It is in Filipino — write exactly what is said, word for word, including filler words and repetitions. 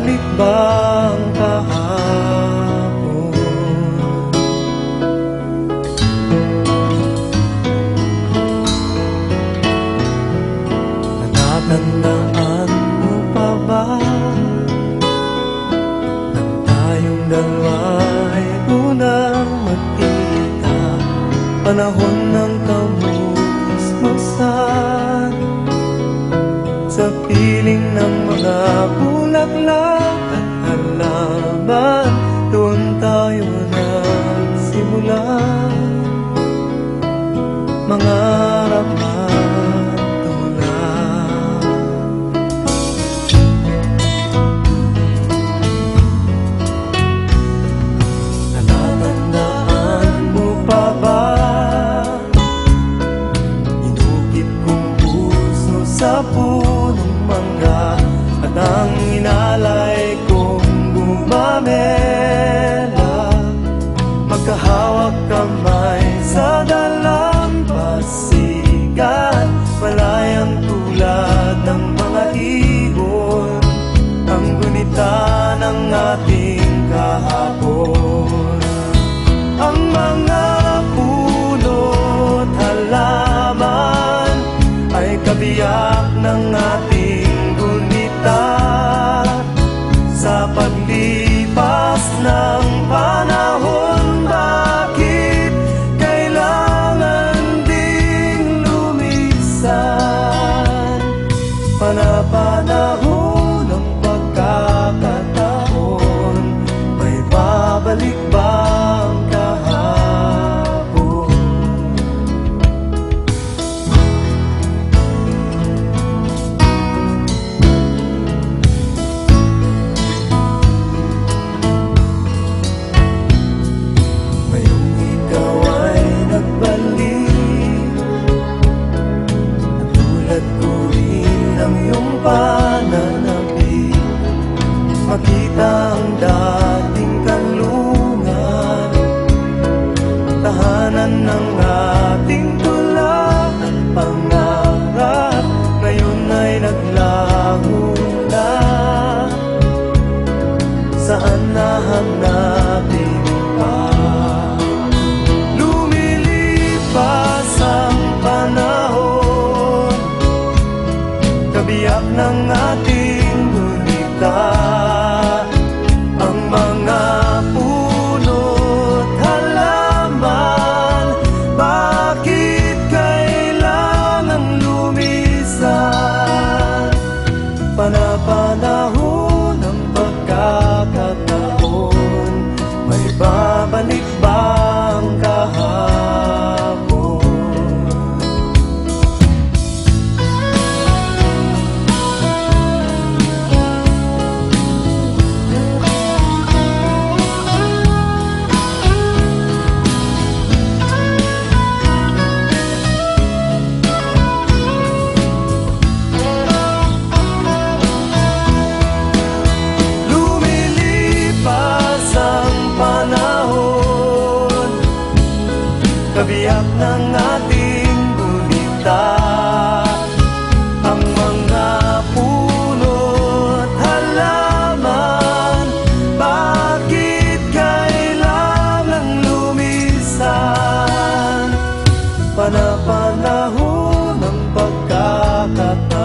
Mababalik ba ang kahapon? Natatandaan mo pa ba nang tayong dalawa ay unang magkita? Panahon ng kamusmusan sa piling ng mga bulaklak at halaman, doon tayo nagsimula mangarap at tumulak. Natatandaan mo pa ba inukit kong puso sa punong mangga at ang inalay kong gumamela, magkahawak kamay sa dalampasigan, malayang tulad ng mga ibon, ang gunita ng ating kahapon. Ang mga puno't halaman ay kabiyak ng ating gunita sa paglipas ng panahon. Bakit kailangan ding lumisan? Panapanahon ng pagkakataon, may babalik ba ang kahapon? Ngayong ikaw ay nagbalik, natulad ko rin ang iyong pananabik, makita ang dating kanlungan, tahanan ng ating tula at pangarap, ngayon ay naglaho na. Saan nahanapin pa? Lumilipas ang panahon, kabiyak ng ating gunita, ang mga puno't halaman. Bakit kailangang lumisan? Panapanahon ng pagkakataon, may babalik ba ang kahapon? Lumilipas ang panahon, kabiyak ng ating gunita, ang mga puno't halaman. Bakit kailangang lumisan? Panapanahon ng pagkakataon,